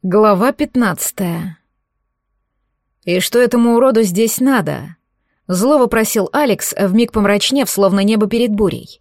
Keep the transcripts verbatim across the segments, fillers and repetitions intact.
Глава пятнадцатая. «И что этому уроду здесь надо?» — зло вопросил Алекс, вмиг помрачнев, словно небо перед бурей.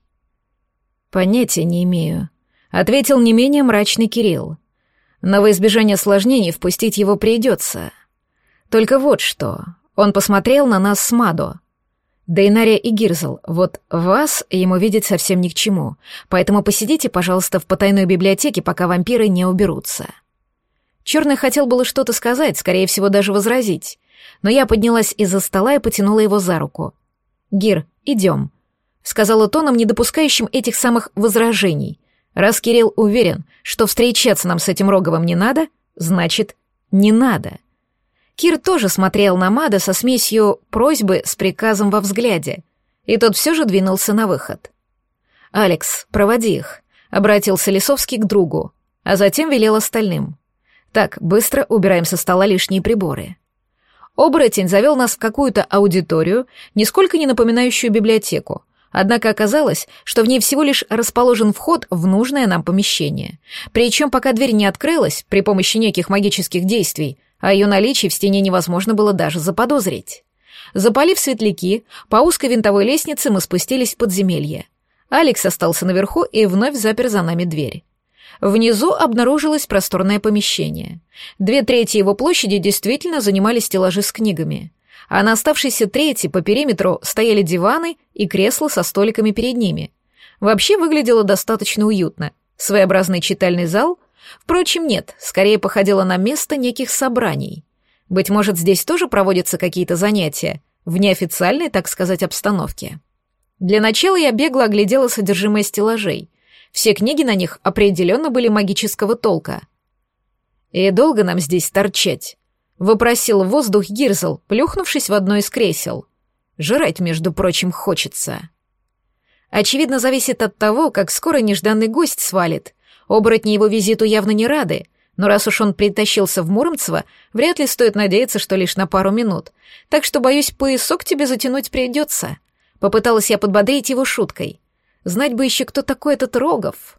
«Понятия не имею», — ответил не менее мрачный Кирилл. «Но во избежание осложнений впустить его придется. Только вот что, он посмотрел на нас с Мадо. Дейнария и Гирзл, вот вас ему видеть совсем ни к чему, поэтому посидите, пожалуйста, в потайной библиотеке, пока вампиры не уберутся». Черный хотел было что-то сказать, скорее всего, даже возразить, но я поднялась из-за стола и потянула его за руку. «Гир, идем», — сказала тоном, не допускающим этих самых возражений. «Раз Кирилл уверен, что встречаться нам с этим Роговым не надо, значит, не надо». Кир тоже смотрел на Мада со смесью просьбы с приказом во взгляде, и тот все же двинулся на выход. «Алекс, проводи их», — обратился Лисовский к другу, а затем велел остальным. «Так, быстро убираем со стола лишние приборы». Оборотень завел нас в какую-то аудиторию, нисколько не напоминающую библиотеку, однако оказалось, что в ней всего лишь расположен вход в нужное нам помещение. Причем пока дверь не открылась при помощи неких магических действий, о ее наличии в стене невозможно было даже заподозрить. Запалив светляки, по узкой винтовой лестнице мы спустились в подземелье. Алекс остался наверху и вновь запер за нами дверь. Внизу обнаружилось просторное помещение. Две трети его площади действительно занимали стеллажи с книгами, а на оставшейся трети по периметру стояли диваны и кресла со столиками перед ними. Вообще выглядело достаточно уютно. Своеобразный читальный зал? Впрочем, нет, скорее походило на место неких собраний. Быть может, здесь тоже проводятся какие-то занятия, в неофициальной, так сказать, обстановке. Для начала я бегло оглядела содержимое стеллажей. Все книги на них определенно были магического толка. «И долго нам здесь торчать?» — вопросил в воздух Гирзл, плюхнувшись в одно из кресел. «Жрать, между прочим, хочется». Очевидно, зависит от того, как скоро нежданный гость свалит. Оборотни его визиту явно не рады, но раз уж он притащился в Муромцево, вряд ли стоит надеяться, что лишь на пару минут. Так что, боюсь, поясок тебе затянуть придется. Попыталась я подбодрить его шуткой. Знать бы еще, кто такой этот Рогов.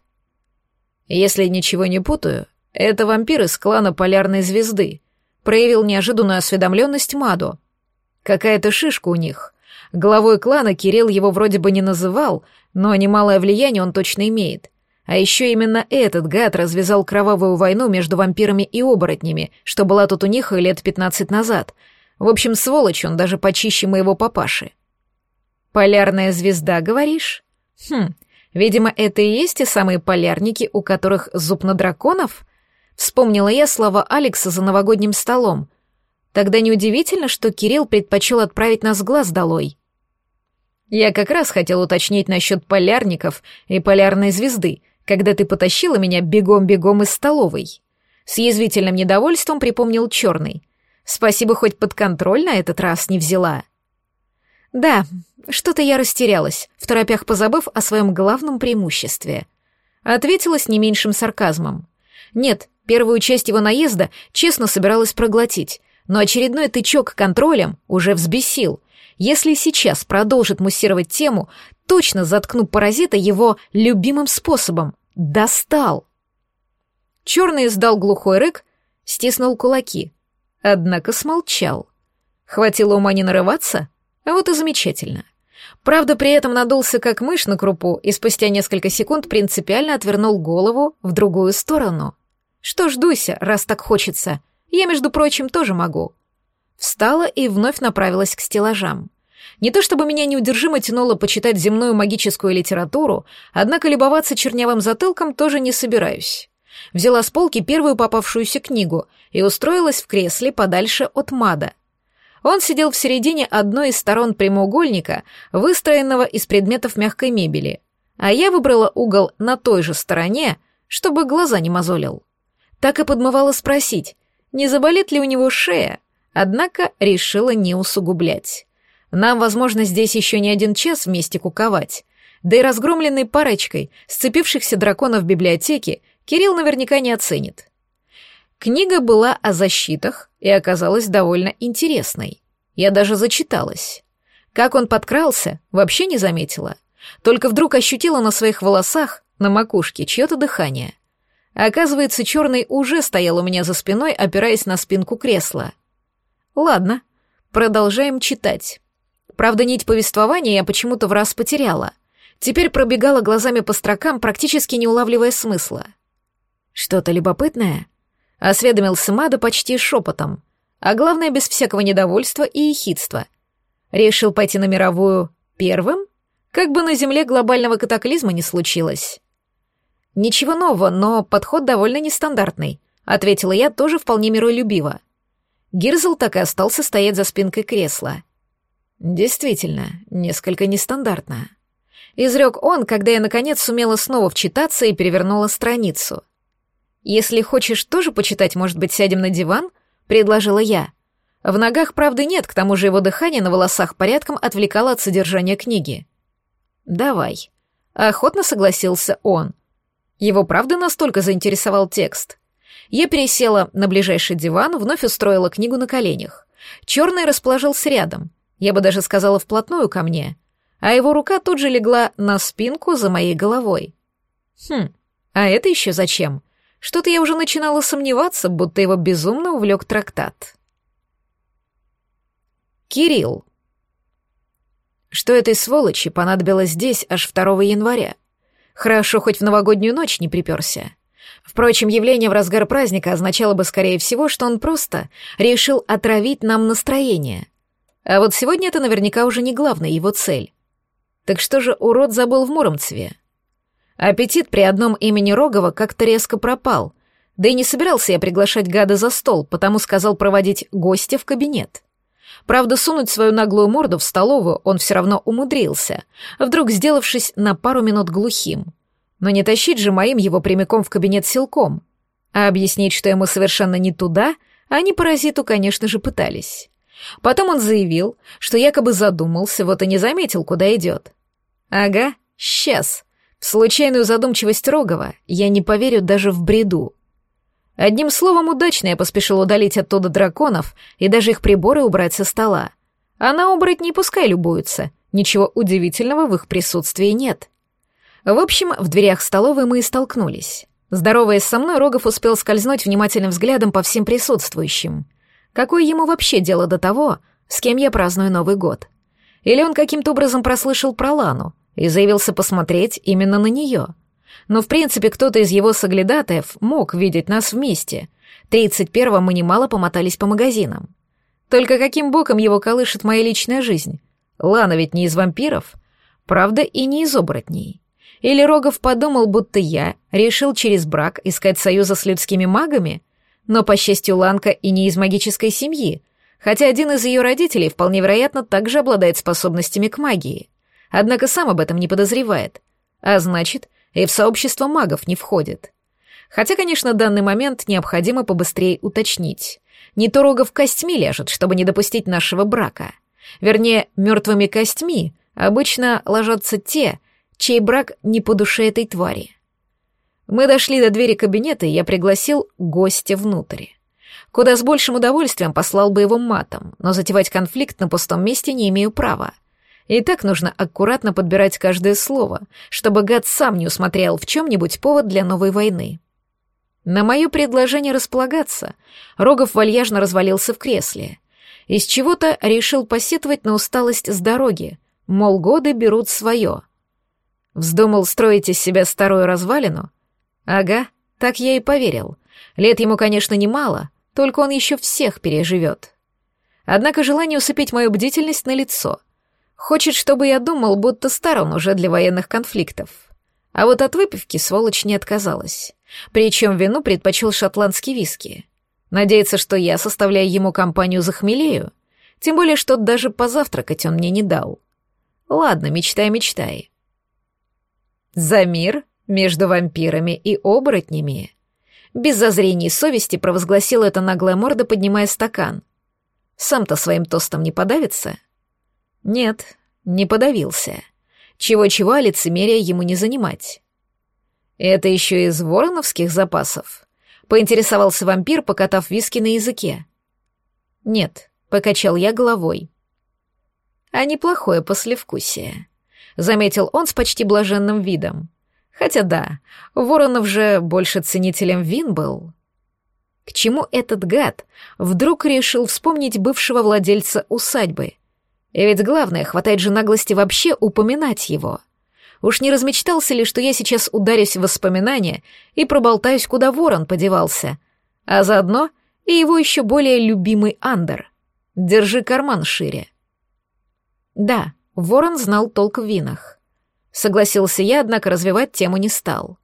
Если ничего не путаю, это вампир из клана Полярной Звезды. Проявил неожиданную осведомленность Мадо. Какая-то шишка у них. Главой клана Кирилл его вроде бы не называл, но немалое влияние он точно имеет. А еще именно этот гад развязал кровавую войну между вампирами и оборотнями, что была тут у них и лет пятнадцать назад. В общем, сволочь он даже почище моего папаши. «Полярная звезда, говоришь?» Хм, видимо, это и есть те самые полярники, у которых зуб на драконов? Вспомнила я слова Алекса за новогодним столом. Тогда неудивительно, что Кирилл предпочел отправить нас глаз долой. Я как раз хотел уточнить насчет полярников и полярной звезды, когда ты потащила меня бегом-бегом из столовой. С язвительным недовольством припомнил Черный. Спасибо, хоть под контроль на этот раз не взяла. Да, что-то я растерялась, второпях позабыв о своем главном преимуществе. Ответила с не меньшим сарказмом. Нет, первую часть его наезда честно собиралась проглотить, но очередной тычок контролем уже взбесил. Если сейчас продолжит муссировать тему, точно заткну паразита его любимым способом. Достал. Черный издал глухой рык, стиснул кулаки. Однако смолчал. Хватило ума не нарываться? А вот и замечательно. Правда, при этом надулся как мышь на крупу и спустя несколько секунд принципиально отвернул голову в другую сторону. Что ж, дуйся, раз так хочется. Я, между прочим, тоже могу. Встала и вновь направилась к стеллажам. Не то чтобы меня неудержимо тянуло почитать земную магическую литературу, однако любоваться чернявым затылком тоже не собираюсь. Взяла с полки первую попавшуюся книгу и устроилась в кресле подальше от Мада. Он сидел в середине одной из сторон прямоугольника, выстроенного из предметов мягкой мебели, а я выбрала угол на той же стороне, чтобы глаза не мозолил. Так и подмывала спросить, не заболит ли у него шея, однако решила не усугублять. Нам, возможно, здесь еще не один час вместе куковать, да и разгромленной парочкой сцепившихся драконов в библиотеке Кирилл наверняка не оценит. Книга была о защитах и оказалась довольно интересной. Я даже зачиталась. Как он подкрался, вообще не заметила. Только вдруг ощутила на своих волосах, на макушке, чье-то дыхание. Оказывается, черный уже стоял у меня за спиной, опираясь на спинку кресла. Ладно, продолжаем читать. Правда, нить повествования я почему-то в раз потеряла. Теперь пробегала глазами по строкам, практически не улавливая смысла. «Что-то любопытное?» — осведомился Мада почти шепотом, а главное, без всякого недовольства и ехидства. Решил пойти на мировую первым? Как бы на Земле глобального катаклизма не случилось. «Ничего нового, но подход довольно нестандартный», — ответила я тоже вполне миролюбиво. Гирзл так и остался стоять за спинкой кресла. «Действительно, несколько нестандартно», — изрек он, когда я, наконец, сумела снова вчитаться и перевернула страницу. «Если хочешь тоже почитать, может быть, сядем на диван?» — предложила я. В ногах, правда, нет, к тому же его дыхание на волосах порядком отвлекало от содержания книги. «Давай», — охотно согласился он. Его правда настолько заинтересовал текст. Я пересела на ближайший диван, вновь устроила книгу на коленях. Черный расположился рядом, я бы даже сказала вплотную ко мне, а его рука тут же легла на спинку за моей головой. Хм, а это еще зачем? Что-то я уже начинала сомневаться, будто его безумно увлек трактат. Кирилл. Что этой сволочи понадобилось здесь аж второго января? Хорошо, хоть в новогоднюю ночь не приперся. Впрочем, явление в разгар праздника означало бы, скорее всего, что он просто решил отравить нам настроение. А вот сегодня это наверняка уже не главная его цель. Так что же урод забыл в Муромцеве? Аппетит при одном имени Рогова как-то резко пропал, да и не собирался я приглашать гада за стол, потому сказал проводить гостя в кабинет. Правда, сунуть свою наглую морду в столовую он все равно умудрился, вдруг сделавшись на пару минут глухим. Но не тащить же моим его прямиком в кабинет силком. А объяснить, что ему совершенно не туда, они паразиту, конечно же, пытались. Потом он заявил, что якобы задумался, вот и не заметил, куда идет. Ага, сейчас. В случайную задумчивость Рогова я не поверю даже в бреду. Одним словом, удачно я поспешил удалить оттуда драконов и даже их приборы убрать со стола. А на оборотней пускай любуются, ничего удивительного в их присутствии нет. В общем, в дверях столовой мы и столкнулись. Здороваясь со мной, Рогов успел скользнуть внимательным взглядом по всем присутствующим. Какое ему вообще дело до того, с кем я праздную Новый год? Или он каким-то образом прослышал про Лану и заявился посмотреть именно на нее? Но, в принципе, кто-то из его соглядатаев мог видеть нас вместе. тридцать первого мы немало помотались по магазинам. Только каким боком его колышет моя личная жизнь? Лана ведь не из вампиров, правда, и не из оборотней. Или Рогов подумал, будто я решил через брак искать союза с людскими магами? Но, по счастью, Ланка и не из магической семьи, хотя один из ее родителей вполне вероятно также обладает способностями к магии. Однако сам об этом не подозревает. А значит, и в сообщество магов не входит. Хотя, конечно, данный момент необходимо побыстрее уточнить. Не то Рогов костьми ляжет, чтобы не допустить нашего брака. Вернее, мертвыми костьми обычно ложатся те, чей брак не по душе этой твари. Мы дошли до двери кабинета, и я пригласил гостя внутрь. Куда с большим удовольствием послал бы его матом, но затевать конфликт на пустом месте не имею права. И так нужно аккуратно подбирать каждое слово, чтобы гад сам не усмотрел в чем-нибудь повод для новой войны. На мое предложение располагаться Рогов вальяжно развалился в кресле. Из чего-то решил посетовать на усталость с дороги, мол, годы берут свое. Вздумал строить из себя старую развалину? Ага, так я и поверил. Лет ему, конечно, немало, только он еще всех переживет. Однако желание усыпить мою бдительность налицо. Хочет, чтобы я думал, будто стар он уже для военных конфликтов. А вот от выпивки сволочь не отказалась. Причем вину предпочел шотландский виски. Надеется, что я составляю ему компанию захмелею. Тем более, что даже позавтракать он мне не дал. Ладно, мечтай, мечтай. За мир между вампирами и оборотнями. Без зазрений совести провозгласила эта наглая морда, поднимая стакан. Сам-то своим тостом не подавится? Нет, не подавился. Чего-чего, а лицемерия ему не занимать. Это еще из вороновских запасов? Поинтересовался вампир, покатав виски на языке. Нет, покачал я головой. А неплохое послевкусие, заметил он с почти блаженным видом. Хотя да, Воронов же больше ценителем вин был. К чему этот гад вдруг решил вспомнить бывшего владельца усадьбы? И ведь главное, хватает же наглости вообще упоминать его. Уж не размечтался ли, что я сейчас ударюсь в воспоминания и проболтаюсь, куда Ворон подевался, а заодно и его еще более любимый Андер. Держи карман шире. Да, Ворон знал толк в винах. Согласился я, однако развивать тему не стал.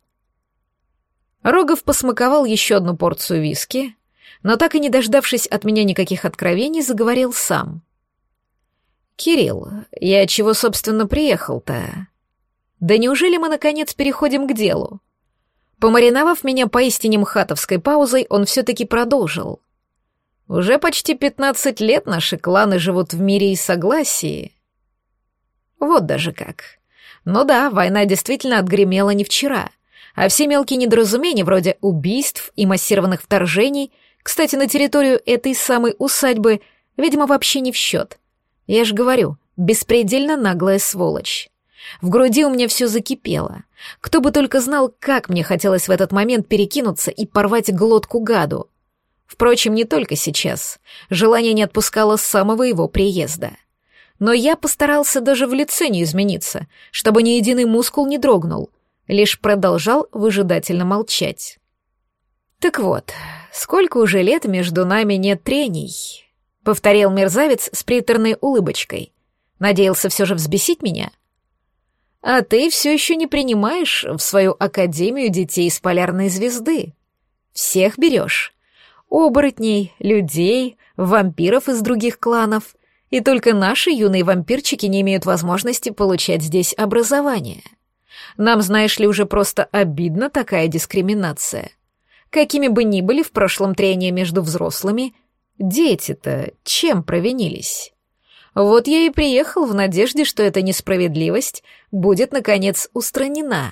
Рогов посмаковал еще одну порцию виски, но так и не дождавшись от меня никаких откровений, заговорил сам. «Кирилл, я чего, собственно, приехал-то? Да неужели мы, наконец, переходим к делу?» Помариновав меня поистине мхатовской паузой, он все-таки продолжил. «Уже почти пятнадцать лет наши кланы живут в мире и согласии». Вот даже как. Ну да, война действительно отгремела не вчера, а все мелкие недоразумения вроде убийств и массированных вторжений, кстати, на территорию этой самой усадьбы, видимо, вообще не в счет. Я ж говорю, беспредельно наглая сволочь. В груди у меня все закипело. Кто бы только знал, как мне хотелось в этот момент перекинуться и порвать глотку гаду. Впрочем, не только сейчас. Желание не отпускало с самого его приезда. Но я постарался даже в лице не измениться, чтобы ни единый мускул не дрогнул, лишь продолжал выжидательно молчать. «Так вот, сколько уже лет между нами нет трений?» — повторил мерзавец с приторной улыбочкой. Надеялся все же взбесить меня? «А ты все еще не принимаешь в свою академию детей из полярной звезды. Всех берешь. Оборотней, людей, вампиров из других кланов. И только наши юные вампирчики не имеют возможности получать здесь образование. Нам, знаешь ли, уже просто обидна такая дискриминация. Какими бы ни были в прошлом трения между взрослыми, дети-то чем провинились? Вот я и приехал в надежде, что эта несправедливость будет, наконец, устранена».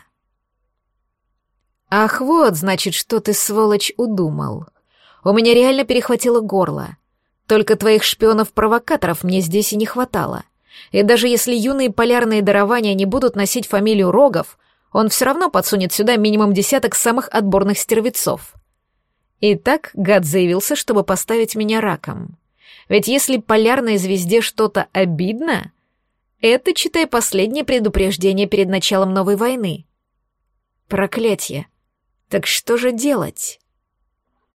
«Ах, вот, значит, что ты, сволочь, удумал. У меня реально перехватило горло. Только твоих шпионов-провокаторов мне здесь и не хватало. И даже если юные полярные дарования не будут носить фамилию Рогов, он все равно подсунет сюда минимум десяток самых отборных стервецов. Итак, гад заявился, чтобы поставить меня раком. Ведь если полярной звезде что-то обидно, это, читай, последнее предупреждение перед началом новой войны. Проклятье. Так что же делать?